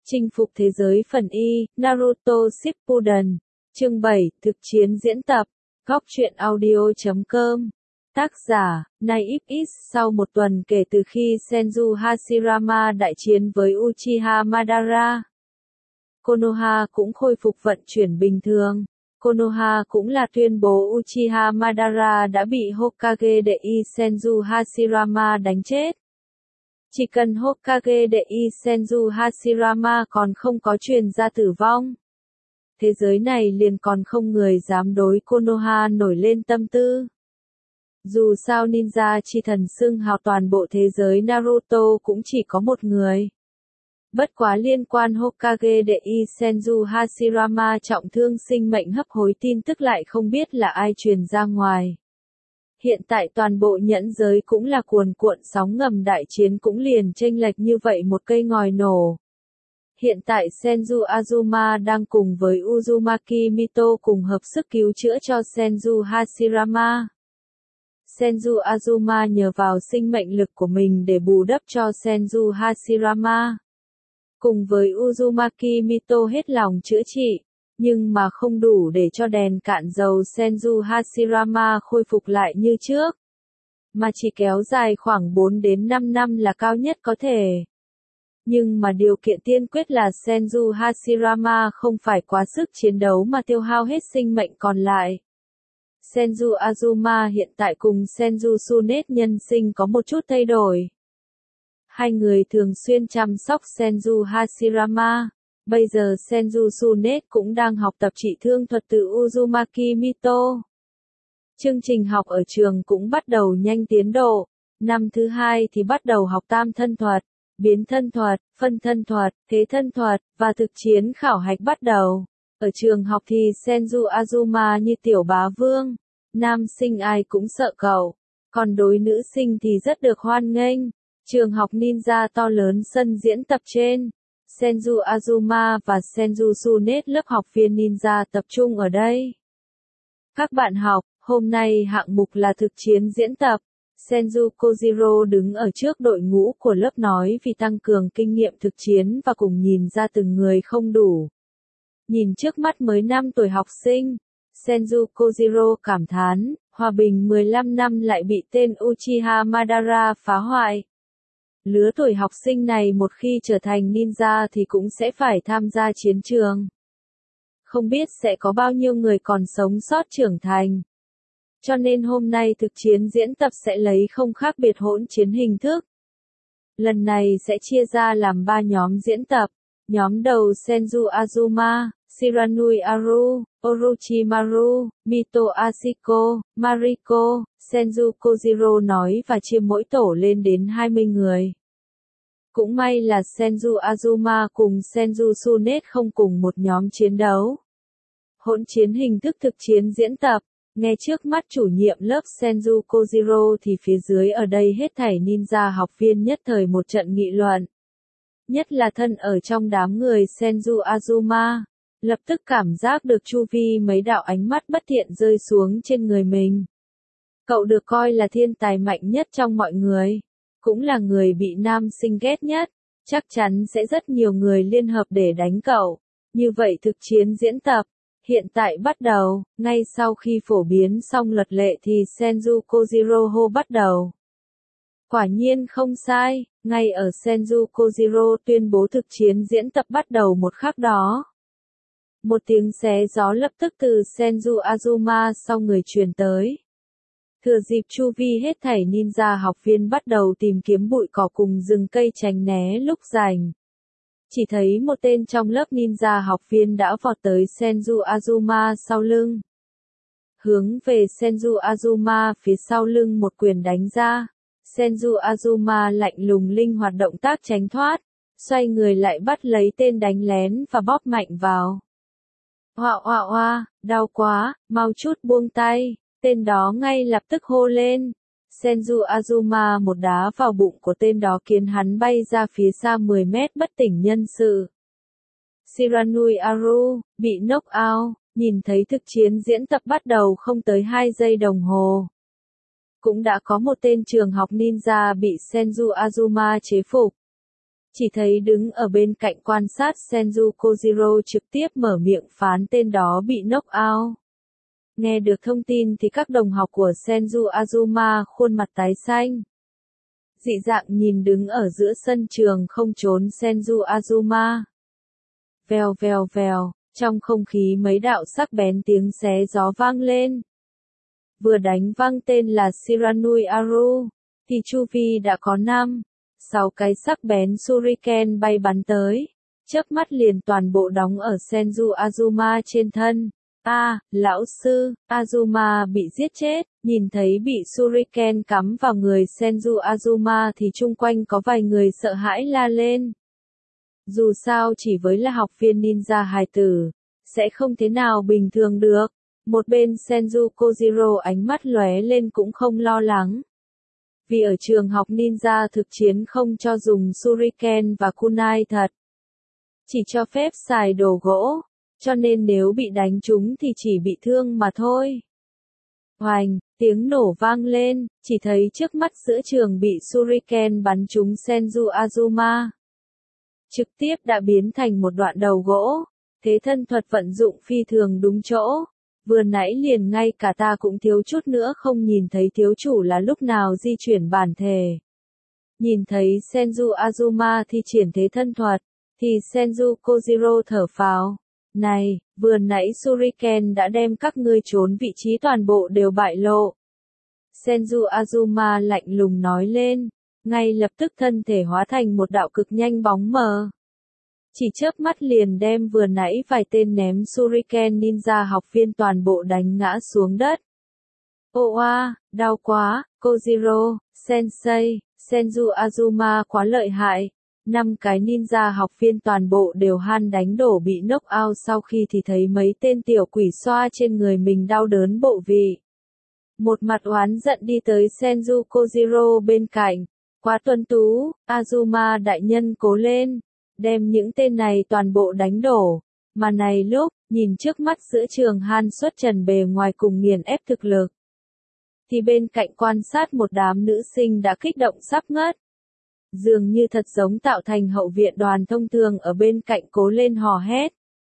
Chinh phục thế giới phần Y, Naruto Shippuden. Chương 7, thực chiến diễn tập. Góc truyện audio.com. Tác giả, Naif. Sau một tuần kể từ khi Senju Hashirama đại chiến với Uchiha Madara, Konoha cũng khôi phục vận chuyển bình thường. Konoha cũng là tuyên bố Uchiha Madara đã bị Hokage đệ y Senju Hashirama đánh chết. Chỉ cần Hokage đệ y Senju Hashirama còn không có truyền ra tử vong, thế giới này liền còn không người dám đối Konoha nổi lên tâm tư. Dù sao ninja chi thần xưng hào toàn bộ thế giới Naruto cũng chỉ có một người. Bất quá liên quan Hokage đệ y Senju Hashirama trọng thương sinh mệnh hấp hối tin tức lại không biết là ai truyền ra ngoài. Hiện tại toàn bộ nhẫn giới cũng là cuồn cuộn sóng ngầm, đại chiến cũng liền chênh lệch như vậy một cây ngòi nổ. Hiện tại Senju Azuma đang cùng với Uzumaki Mito cùng hợp sức cứu chữa cho Senju Hashirama. Senju Azuma nhờ vào sinh mệnh lực của mình để bù đắp cho Senju Hashirama. Cùng với Uzumaki Mito hết lòng chữa trị, nhưng mà không đủ để cho đèn cạn dầu Senju Hashirama khôi phục lại như trước, mà chỉ kéo dài khoảng 4 đến 5 năm là cao nhất có thể. Nhưng mà điều kiện tiên quyết là Senju Hashirama không phải quá sức chiến đấu mà tiêu hao hết sinh mệnh còn lại. Senju Azuma hiện tại cùng Senju Tsunade nhân sinh có một chút thay đổi. Hai người thường xuyên chăm sóc Senju Hashirama. Bây giờ Senju Tsunade cũng đang học tập trị thương thuật từ Uzumaki Mito. Chương trình học ở trường cũng bắt đầu nhanh tiến độ. Năm thứ 2 thì bắt đầu học tam thân thuật, biến thân thuật, phân thân thuật, thế thân thuật, và thực chiến khảo hạch bắt đầu. Ở trường học thì Senju Azuma như tiểu bá vương. Nam sinh ai cũng sợ cậu. Còn đối nữ sinh thì rất được hoan nghênh. Trường học ninja to lớn sân diễn tập trên. Senju Azuma và Senju Tsunade lớp học viên ninja tập trung ở đây. Các bạn học, hôm nay hạng mục là thực chiến diễn tập. Senju Kojiro đứng ở trước đội ngũ của lớp nói vì tăng cường kinh nghiệm thực chiến và cùng nhìn ra từng người không đủ. Nhìn trước mắt mới 5 tuổi học sinh, Senju Kojiro cảm thán, hòa bình 15 năm lại bị tên Uchiha Madara phá hoại. Lứa tuổi học sinh này một khi trở thành ninja thì cũng sẽ phải tham gia chiến trường. Không biết sẽ có bao nhiêu người còn sống sót trưởng thành. Cho nên hôm nay thực chiến diễn tập sẽ lấy không khác biệt hỗn chiến hình thức. Lần này sẽ chia ra làm 3 nhóm diễn tập. Nhóm đầu Senju Azuma, Shiranui Aru, Orochimaru, Mito Ashiko, Mariko, Senju Kojiro nói và chia mỗi tổ lên đến 20 người. Cũng may là Senju Azuma cùng Senju Tsunade không cùng một nhóm chiến đấu. Hỗn chiến hình thức thực chiến diễn tập, nghe trước mắt chủ nhiệm lớp Senju Kojiro thì phía dưới ở đây hết thảy ninja học viên nhất thời một trận nghị luận. Nhất là thân ở trong đám người Senju Azuma, lập tức cảm giác được chu vi mấy đạo ánh mắt bất thiện rơi xuống trên người mình. Cậu được coi là thiên tài mạnh nhất trong mọi người, cũng là người bị nam sinh ghét nhất, chắc chắn sẽ rất nhiều người liên hợp để đánh cậu. Như vậy thực chiến diễn tập, hiện tại bắt đầu, ngay sau khi phổ biến xong luật lệ thì Senju Kojiro hô bắt đầu. Quả nhiên không sai, ngay ở Senju Kojiro tuyên bố thực chiến diễn tập bắt đầu một khắc đó. Một tiếng xé gió lập tức từ Senju Azuma sau người truyền tới. Thừa dịp chu vi hết thảy ninja học viên bắt đầu tìm kiếm bụi cỏ cùng rừng cây tránh né lúc rảnh. Chỉ thấy một tên trong lớp ninja học viên đã vọt tới Senju Azuma sau lưng. Hướng về Senju Azuma phía sau lưng một quyền đánh ra. Senju Azuma lạnh lùng linh hoạt động tác tránh thoát, xoay người lại bắt lấy tên đánh lén và bóp mạnh vào. Oa oa oa, đau quá, mau chút buông tay, tên đó ngay lập tức hô lên. Senju Azuma một đá vào bụng của tên đó khiến hắn bay ra phía xa 10 mét bất tỉnh nhân sự. Shiranui Aru, bị knock out, nhìn thấy thực chiến diễn tập bắt đầu không tới 2 giây đồng hồ. Cũng đã có một tên trường học ninja bị Senju Azuma chế phục. Chỉ thấy đứng ở bên cạnh quan sát Senju Kojiro trực tiếp mở miệng phán tên đó bị knock out. Nghe được thông tin thì các đồng học của Senju Azuma khuôn mặt tái xanh. Dị dạng nhìn đứng ở giữa sân trường không trốn Senju Azuma. Vèo vèo vèo, trong không khí mấy đạo sắc bén tiếng xé gió vang lên. Vừa đánh văng tên là Shiranui Aru, thì chu vi đã có 6 cái sắc bén shuriken bay bắn tới, chớp mắt liền toàn bộ đóng ở Senju Azuma trên thân. Lão sư, Azuma bị giết chết, nhìn thấy bị shuriken cắm vào người Senju Azuma thì chung quanh có vài người sợ hãi la lên. Dù sao chỉ với là học viên ninja hài tử, sẽ không thế nào bình thường được. Một bên Senju Kojiro ánh mắt lóe lên cũng không lo lắng. Vì ở trường học ninja thực chiến không cho dùng shuriken và kunai thật. Chỉ cho phép xài đồ gỗ, cho nên nếu bị đánh trúng thì chỉ bị thương mà thôi. Oành, tiếng nổ vang lên, chỉ thấy trước mắt giữa trường bị shuriken bắn trúng Senju Azuma. Trực tiếp đã biến thành một đoạn đầu gỗ, thế thân thuật vận dụng phi thường đúng chỗ. Vừa nãy liền ngay cả ta cũng thiếu chút nữa không nhìn thấy thiếu chủ là lúc nào di chuyển bản thể. Nhìn thấy Senju Azuma thi triển thế thân thuật, thì Senju Kojiro thở phào. Này, vừa nãy shuriken đã đem các ngươi trốn vị trí toàn bộ đều bại lộ. Senju Azuma lạnh lùng nói lên, ngay lập tức thân thể hóa thành một đạo cực nhanh bóng mờ. Chỉ chớp mắt liền đem vừa nãy vài tên ném shuriken ninja học viên toàn bộ đánh ngã xuống đất. Đau quá, Kojiro, Sensei, Senju Azuma quá lợi hại. 5 cái ninja học viên toàn bộ đều han đánh đổ bị knock out sau khi thì thấy mấy tên tiểu quỷ xoa trên người mình đau đớn bộ vị. Một mặt oán giận đi tới Senju Kojiro bên cạnh. Quá tuấn tú, Azuma đại nhân cố lên. Đem những tên này toàn bộ đánh đổ. Mà này lúc, nhìn trước mắt giữa trường han xuất trần bề ngoài cùng nghiền ép thực lực. Thì bên cạnh quan sát một đám nữ sinh đã kích động sắp ngất. Dường như thật giống tạo thành hậu viện đoàn thông thường ở bên cạnh cố lên hò hét.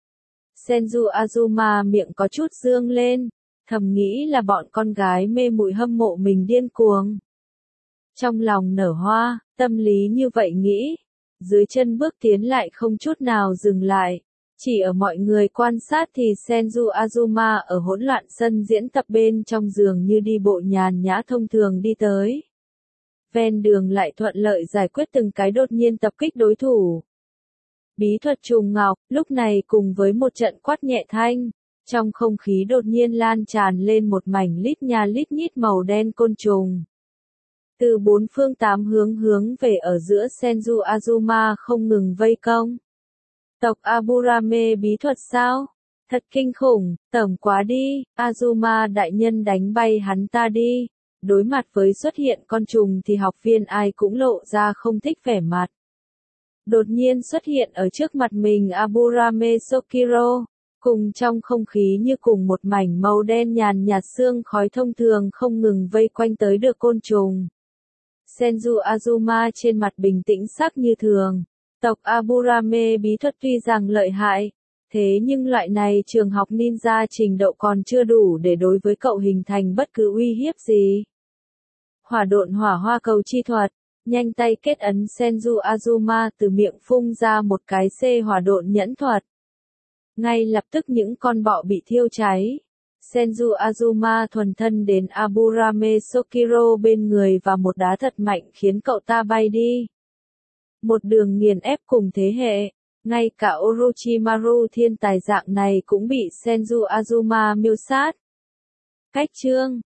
Senju Azuma miệng có chút dương lên, thầm nghĩ là bọn con gái mê muội hâm mộ mình điên cuồng. Trong lòng nở hoa, tâm lý như vậy nghĩ. Dưới chân bước tiến lại không chút nào dừng lại. Chỉ ở mọi người quan sát thì Senju Azuma ở hỗn loạn sân diễn tập bên trong giường như đi bộ nhàn nhã thông thường đi tới. Ven đường lại thuận lợi giải quyết từng cái đột nhiên tập kích đối thủ. Bí thuật trùng ngọc, lúc này cùng với một trận quát nhẹ thanh, trong không khí đột nhiên lan tràn lên một mảnh lít nha lít nhít màu đen côn trùng. Từ 4 phương 8 hướng về ở giữa Senju Azuma không ngừng vây công. Tộc Aburame bí thuật sao? Thật kinh khủng, tởm quá đi, Azuma đại nhân đánh bay hắn ta đi. Đối mặt với xuất hiện con trùng thì học viên ai cũng lộ ra không thích vẻ mặt. Đột nhiên xuất hiện ở trước mặt mình Aburame Sokiro, cùng trong không khí như cùng một mảnh màu đen nhàn nhạt sương khói thông thường không ngừng vây quanh tới được côn trùng. Senju Azuma trên mặt bình tĩnh sắc như thường. Tộc Aburame bí thuật tuy rằng lợi hại, thế nhưng loại này trường học ninja trình độ còn chưa đủ để đối với cậu hình thành bất cứ uy hiếp gì. Hỏa độn hỏa hoa cầu chi thuật, nhanh tay kết ấn Senju Azuma từ miệng phun ra một cái hỏa độn nhẫn thuật. Ngay lập tức những con bọ bị thiêu cháy. Senju Azuma thuần thân đến Aburame Sokiro bên người và một đá thật mạnh khiến cậu ta bay đi. Một đường nghiền ép cùng thế hệ, ngay cả Orochimaru thiên tài dạng này cũng bị Senju Azuma miêu sát. Cách chương